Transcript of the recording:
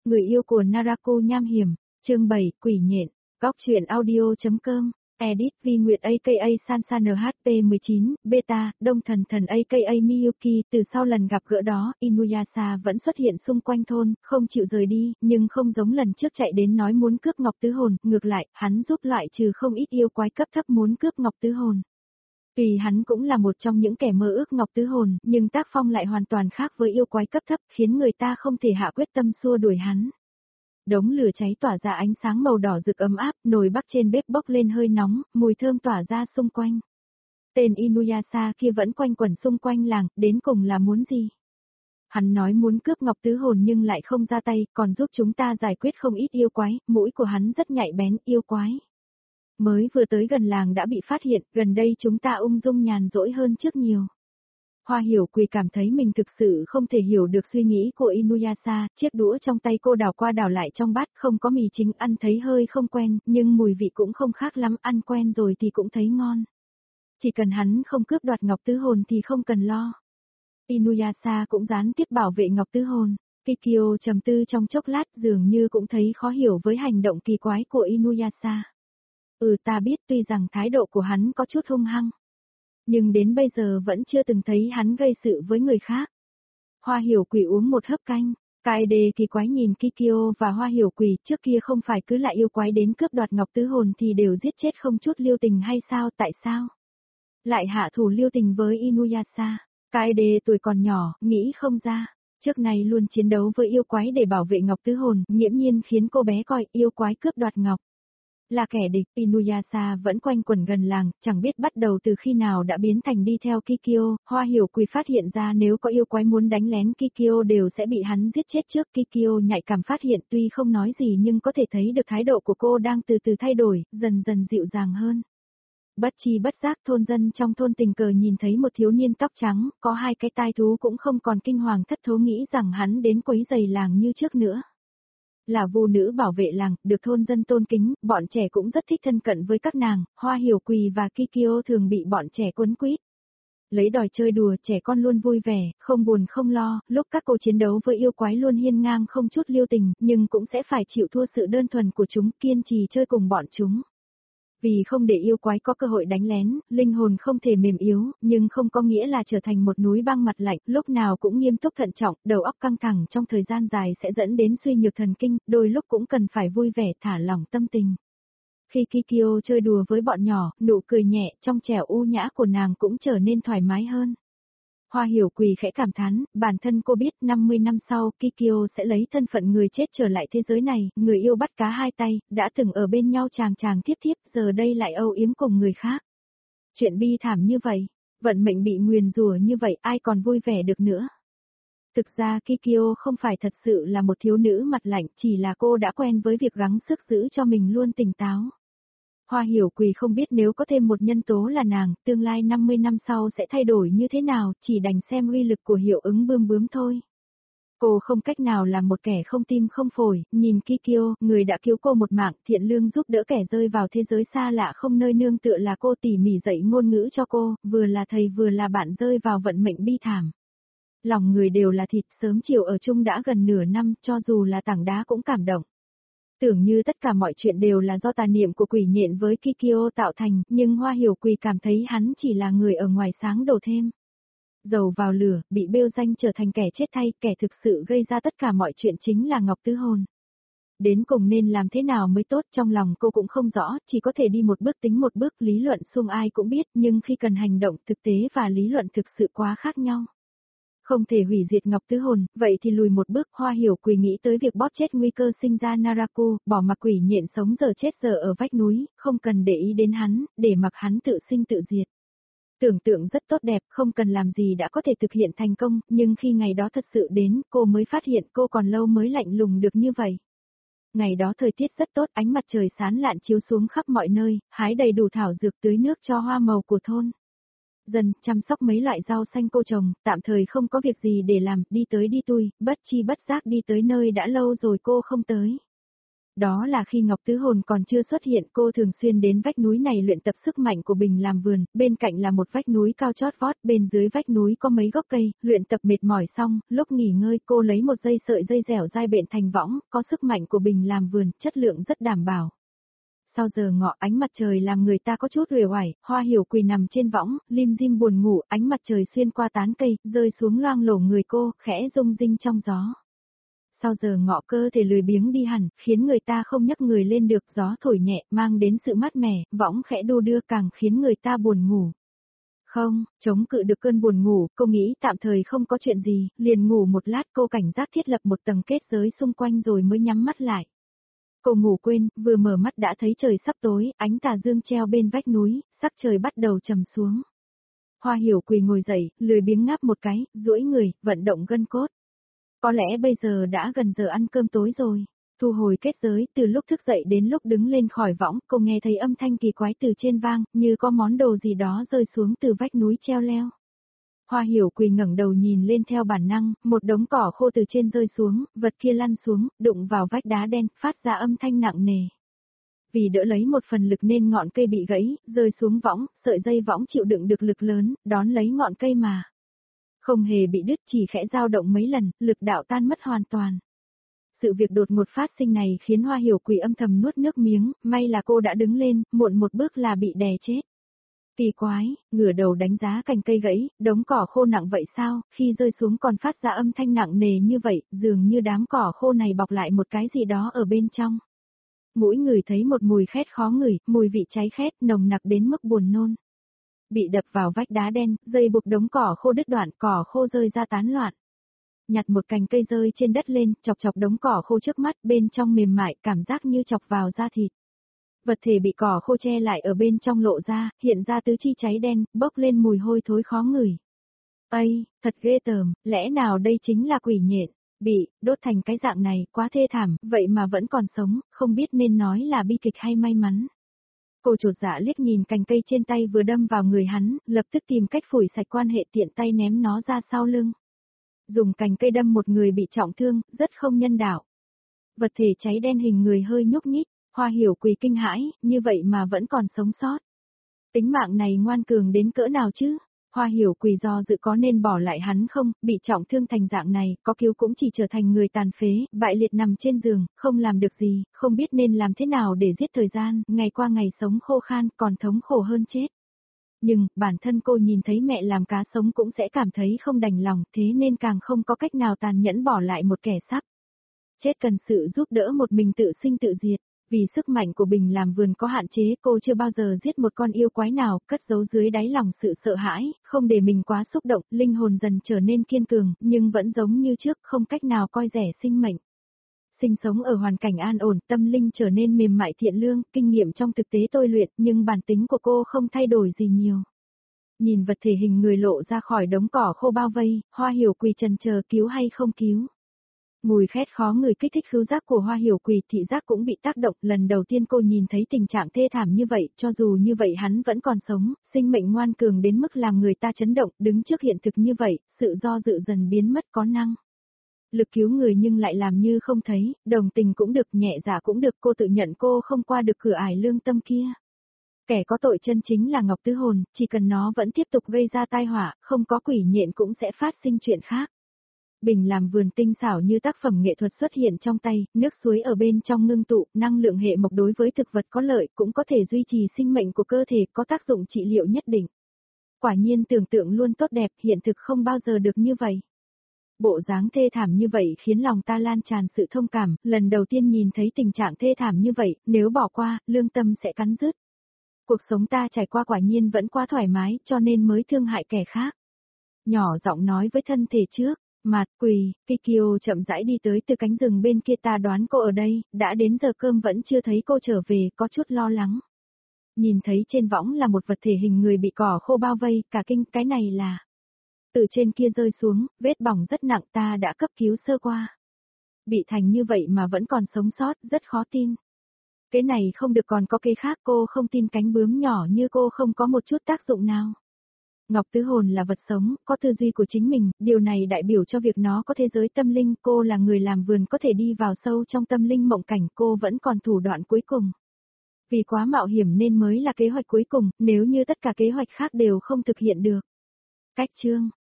Người yêu của Narako nham hiểm, chương 7, quỷ nhện, góc truyện audio.com, edit Vi Nguyệt aka Sansa NHP 19, beta, Đông Thần Thần aka Miyuki. Từ sau lần gặp gỡ đó, Inuyasha vẫn xuất hiện xung quanh thôn, không chịu rời đi, nhưng không giống lần trước chạy đến nói muốn cướp ngọc tứ hồn, ngược lại, hắn giúp loại trừ không ít yêu quái cấp thấp muốn cướp ngọc tứ hồn. Tuy hắn cũng là một trong những kẻ mơ ước ngọc tứ hồn, nhưng tác phong lại hoàn toàn khác với yêu quái cấp thấp, khiến người ta không thể hạ quyết tâm xua đuổi hắn. Đống lửa cháy tỏa ra ánh sáng màu đỏ rực ấm áp, nồi bắc trên bếp bốc lên hơi nóng, mùi thơm tỏa ra xung quanh. Tên Inuyasha kia vẫn quanh quẩn xung quanh làng, đến cùng là muốn gì? Hắn nói muốn cướp ngọc tứ hồn nhưng lại không ra tay, còn giúp chúng ta giải quyết không ít yêu quái, mũi của hắn rất nhạy bén, yêu quái. Mới vừa tới gần làng đã bị phát hiện, gần đây chúng ta ung dung nhàn rỗi hơn trước nhiều. Hoa Hiểu Quỳ cảm thấy mình thực sự không thể hiểu được suy nghĩ của Inuyasha, chiếc đũa trong tay cô đảo qua đảo lại trong bát, không có mì chính, ăn thấy hơi không quen, nhưng mùi vị cũng không khác lắm, ăn quen rồi thì cũng thấy ngon. Chỉ cần hắn không cướp đoạt ngọc tứ hồn thì không cần lo. Inuyasha cũng gián tiếp bảo vệ ngọc tứ hồn. Kikyo trầm tư trong chốc lát, dường như cũng thấy khó hiểu với hành động kỳ quái của Inuyasha. Ta biết, tuy rằng thái độ của hắn có chút hung hăng, nhưng đến bây giờ vẫn chưa từng thấy hắn gây sự với người khác. Hoa Hiểu Quỳ uống một hớp canh, Kaede kỳ quái nhìn Kikyo và Hoa Hiểu Quỳ, trước kia không phải cứ lại yêu quái đến cướp đoạt ngọc tứ hồn thì đều giết chết không chút lưu tình hay sao, tại sao lại hạ thủ lưu tình với Inuyasha? Kaede tuổi còn nhỏ, nghĩ không ra, trước này luôn chiến đấu với yêu quái để bảo vệ ngọc tứ hồn, nghiễm nhiên khiến cô bé coi yêu quái cướp đoạt ngọc là kẻ địch. Inuyasha vẫn quanh quẩn gần làng, chẳng biết bắt đầu từ khi nào đã biến thành đi theo Kikyo. Hoa Hiểu Quỳ phát hiện ra nếu có yêu quái muốn đánh lén Kikyo đều sẽ bị hắn giết chết trước. Kikyo nhạy cảm phát hiện, tuy không nói gì nhưng có thể thấy được thái độ của cô đang từ từ thay đổi, dần dần dịu dàng hơn. Bất chi bất giác thôn dân trong thôn tình cờ nhìn thấy một thiếu niên tóc trắng, có hai cái tai thú cũng không còn kinh hoàng thất thố nghĩ rằng hắn đến quấy rầy làng như trước nữa. Là vu nữ bảo vệ làng, được thôn dân tôn kính, bọn trẻ cũng rất thích thân cận với các nàng. Hoa Hiểu Quỳ và Kikyo thường bị bọn trẻ quấn quýt. Lấy đòi chơi đùa, trẻ con luôn vui vẻ, không buồn không lo, lúc các cô chiến đấu với yêu quái luôn hiên ngang không chút lưu tình, nhưng cũng sẽ phải chịu thua sự đơn thuần của chúng, kiên trì chơi cùng bọn chúng. Vì không để yêu quái có cơ hội đánh lén, linh hồn không thể mềm yếu, nhưng không có nghĩa là trở thành một núi băng mặt lạnh, lúc nào cũng nghiêm túc thận trọng, đầu óc căng thẳng trong thời gian dài sẽ dẫn đến suy nhược thần kinh, đôi lúc cũng cần phải vui vẻ thả lỏng tâm tình. Khi Kikyo chơi đùa với bọn nhỏ, nụ cười nhẹ, trong trẻo u nhã của nàng cũng trở nên thoải mái hơn. Hoa Hiểu Quỳ khẽ cảm thán, bản thân cô biết 50 năm sau Kikyo sẽ lấy thân phận người chết trở lại thế giới này, người yêu bắt cá hai tay, đã từng ở bên nhau chàng chàng thiếp thiếp, giờ đây lại âu yếm cùng người khác. Chuyện bi thảm như vậy, vận mệnh bị nguyền rủa như vậy ai còn vui vẻ được nữa. Thực ra Kikyo không phải thật sự là một thiếu nữ mặt lạnh, chỉ là cô đã quen với việc gắng sức giữ cho mình luôn tỉnh táo. Hoa Hiểu Quỳ không biết nếu có thêm một nhân tố là nàng, tương lai 50 năm sau sẽ thay đổi như thế nào, chỉ đành xem uy lực của hiệu ứng bươm bướm thôi. Cô không cách nào làm một kẻ không tim không phổi, nhìn Kikyo, người đã cứu cô một mạng, thiện lương giúp đỡ kẻ rơi vào thế giới xa lạ không nơi nương tựa là cô tỉ mỉ dạy ngôn ngữ cho cô, vừa là thầy vừa là bạn rơi vào vận mệnh bi thảm. Lòng người đều là thịt, sớm chiều ở chung đã gần nửa năm, cho dù là tảng đá cũng cảm động. Tưởng như tất cả mọi chuyện đều là do tà niệm của quỷ nhện với Kikyo tạo thành, nhưng Hoa Hiểu Quỳ cảm thấy hắn chỉ là người ở ngoài sáng đổ thêm. Dầu vào lửa, bị bêu danh trở thành kẻ chết thay, kẻ thực sự gây ra tất cả mọi chuyện chính là ngọc tứ hồn. Đến cùng nên làm thế nào mới tốt, trong lòng cô cũng không rõ, chỉ có thể đi một bước tính một bước, lý luận suông ai cũng biết, nhưng khi cần hành động, thực tế và lý luận thực sự quá khác nhau. Không thể hủy diệt ngọc tứ hồn, vậy thì lùi một bước. Hoa Hiểu Quỳ nghĩ tới việc bóp chết nguy cơ sinh ra Naraku, bỏ mặc quỷ nhện sống giờ chết giờ ở vách núi, không cần để ý đến hắn, để mặc hắn tự sinh tự diệt. Tưởng tượng rất tốt đẹp, không cần làm gì đã có thể thực hiện thành công, nhưng khi ngày đó thật sự đến, cô mới phát hiện cô còn lâu mới lạnh lùng được như vậy. Ngày đó thời tiết rất tốt, ánh mặt trời sáng lạn chiếu xuống khắp mọi nơi, hái đầy đủ thảo dược tưới nước cho hoa màu của thôn. Dần, chăm sóc mấy loại rau xanh cô trồng, tạm thời không có việc gì để làm, đi tới đi tui, bất chi bất giác đi tới nơi đã lâu rồi cô không tới. Đó là khi Ngọc Tứ Hồn còn chưa xuất hiện, cô thường xuyên đến vách núi này luyện tập sức mạnh của Bình làm vườn, bên cạnh là một vách núi cao chót vót, bên dưới vách núi có mấy gốc cây, luyện tập mệt mỏi xong, lúc nghỉ ngơi cô lấy một sợi dây dẻo dai bện thành võng, có sức mạnh của Bình làm vườn, chất lượng rất đảm bảo. Sau giờ ngọ ánh mặt trời làm người ta có chút uể oải, Hoa Hiểu quỳ nằm trên võng, lim dim buồn ngủ, ánh mặt trời xuyên qua tán cây, rơi xuống loang lổ người cô, khẽ rung rinh trong gió. Sau giờ ngọ cơ thể lười biếng đi hẳn, khiến người ta không nhấc người lên được, gió thổi nhẹ, mang đến sự mát mẻ, võng khẽ đu đưa càng khiến người ta buồn ngủ. Không, chống cự được cơn buồn ngủ, cô nghĩ tạm thời không có chuyện gì, liền ngủ một lát, cô cảnh giác thiết lập một tầng kết giới xung quanh rồi mới nhắm mắt lại. Cô ngủ quên, vừa mở mắt đã thấy trời sắp tối, ánh tà dương treo bên vách núi, sắc trời bắt đầu trầm xuống. Hoa Hiểu quỳ ngồi dậy, lười biếng ngáp một cái, duỗi người, vận động gân cốt. Có lẽ bây giờ đã gần giờ ăn cơm tối rồi. Thu hồi kết giới, từ lúc thức dậy đến lúc đứng lên khỏi võng, cô nghe thấy âm thanh kỳ quái từ trên vang, như có món đồ gì đó rơi xuống từ vách núi treo leo. Hoa Hiểu quỳ ngẩng đầu nhìn lên theo bản năng, một đống cỏ khô từ trên rơi xuống, vật kia lăn xuống, đụng vào vách đá đen, phát ra âm thanh nặng nề. Vì đỡ lấy một phần lực nên ngọn cây bị gãy, rơi xuống võng, sợi dây võng chịu đựng được lực lớn, đón lấy ngọn cây mà. Không hề bị đứt, chỉ khẽ dao động mấy lần, lực đạo tan mất hoàn toàn. Sự việc đột ngột phát sinh này khiến Hoa Hiểu quỳ âm thầm nuốt nước miếng, may là cô đã đứng lên, muộn một bước là bị đè chết. Kỳ quái, ngửa đầu đánh giá cành cây gãy, đống cỏ khô nặng vậy sao, khi rơi xuống còn phát ra âm thanh nặng nề như vậy, dường như đám cỏ khô này bọc lại một cái gì đó ở bên trong. Mũi người thấy một mùi khét khó ngửi, mùi vị cháy khét, nồng nặc đến mức buồn nôn. Bị đập vào vách đá đen, dây buộc đống cỏ khô đứt đoạn, cỏ khô rơi ra tán loạn. Nhặt một cành cây rơi trên đất lên, chọc chọc đống cỏ khô trước mắt, bên trong mềm mại, cảm giác như chọc vào da thịt. Vật thể bị cỏ khô che lại ở bên trong lộ ra, hiện ra tứ chi cháy đen, bốc lên mùi hôi thối khó ngửi. Ây, thật ghê tởm, lẽ nào đây chính là quỷ nhện, bị đốt thành cái dạng này, quá thê thảm, vậy mà vẫn còn sống, không biết nên nói là bi kịch hay may mắn. Cô chột dạ liếc nhìn cành cây trên tay vừa đâm vào người hắn, lập tức tìm cách phủi sạch quan hệ tiện tay ném nó ra sau lưng. Dùng cành cây đâm một người bị trọng thương, rất không nhân đạo. Vật thể cháy đen hình người hơi nhúc nhích, Hoa Hiểu quỳ kinh hãi, như vậy mà vẫn còn sống sót. Tính mạng này ngoan cường đến cỡ nào chứ? Hoa Hiểu quỳ do dự có nên bỏ lại hắn không, bị trọng thương thành dạng này, có cứu cũng chỉ trở thành người tàn phế, bại liệt nằm trên giường, không làm được gì, không biết nên làm thế nào để giết thời gian, ngày qua ngày sống khô khan, còn thống khổ hơn chết. Nhưng, bản thân cô nhìn thấy mẹ làm cá sống cũng sẽ cảm thấy không đành lòng, thế nên càng không có cách nào tàn nhẫn bỏ lại một kẻ sắp chết cần sự giúp đỡ một mình tự sinh tự diệt. Vì sức mạnh của Bình làm vườn có hạn chế, cô chưa bao giờ giết một con yêu quái nào, cất giấu dưới đáy lòng sự sợ hãi, không để mình quá xúc động, linh hồn dần trở nên kiên cường, nhưng vẫn giống như trước, không cách nào coi rẻ sinh mệnh. Sinh sống ở hoàn cảnh an ổn, tâm linh trở nên mềm mại thiện lương, kinh nghiệm trong thực tế tôi luyện, nhưng bản tính của cô không thay đổi gì nhiều. Nhìn vật thể hình người lộ ra khỏi đống cỏ khô bao vây, Hoa Hiểu quỳ chần chờ cứu hay không cứu. Mùi khét khó người kích thích khứu giác của Hoa Hiểu quỳ, thị giác cũng bị tác động, lần đầu tiên cô nhìn thấy tình trạng thê thảm như vậy, cho dù như vậy hắn vẫn còn sống, sinh mệnh ngoan cường đến mức làm người ta chấn động, đứng trước hiện thực như vậy, sự do dự dần biến mất có năng. Lực cứu người nhưng lại làm như không thấy, đồng tình cũng được, nhẹ dạ cũng được, cô tự nhận cô không qua được cửa ải lương tâm kia. Kẻ có tội chân chính là Ngọc Tứ Hồn, chỉ cần nó vẫn tiếp tục gây ra tai họa, không có quỷ nhện cũng sẽ phát sinh chuyện khác. Bình làm vườn tinh xảo như tác phẩm nghệ thuật xuất hiện trong tay, nước suối ở bên trong ngưng tụ, năng lượng hệ mộc đối với thực vật có lợi, cũng có thể duy trì sinh mệnh của cơ thể, có tác dụng trị liệu nhất định. Quả nhiên tưởng tượng luôn tốt đẹp, hiện thực không bao giờ được như vậy. Bộ dáng thê thảm như vậy khiến lòng ta lan tràn sự thông cảm, lần đầu tiên nhìn thấy tình trạng thê thảm như vậy, nếu bỏ qua, lương tâm sẽ cắn rứt. Cuộc sống ta trải qua quả nhiên vẫn quá thoải mái, cho nên mới thương hại kẻ khác. Nhỏ giọng nói với thân thể trước. Mạt quỳ, Kikyo chậm rãi đi tới từ cánh rừng bên kia, ta đoán cô ở đây, đã đến giờ cơm vẫn chưa thấy cô trở về, có chút lo lắng. Nhìn thấy trên võng là một vật thể hình người bị cỏ khô bao vây, cả kinh, cái này là. Từ trên kia rơi xuống, vết bỏng rất nặng, ta đã cấp cứu sơ qua. Bị thành như vậy mà vẫn còn sống sót, rất khó tin. Cái này không được, còn có cái khác, cô không tin cánh bướm nhỏ như cô không có một chút tác dụng nào. Ngọc Tứ Hồn là vật sống, có tư duy của chính mình, điều này đại biểu cho việc nó có thế giới tâm linh, cô là người làm vườn có thể đi vào sâu trong tâm linh mộng cảnh, cô vẫn còn thủ đoạn cuối cùng. Vì quá mạo hiểm nên mới là kế hoạch cuối cùng, nếu như tất cả kế hoạch khác đều không thực hiện được. Cách chương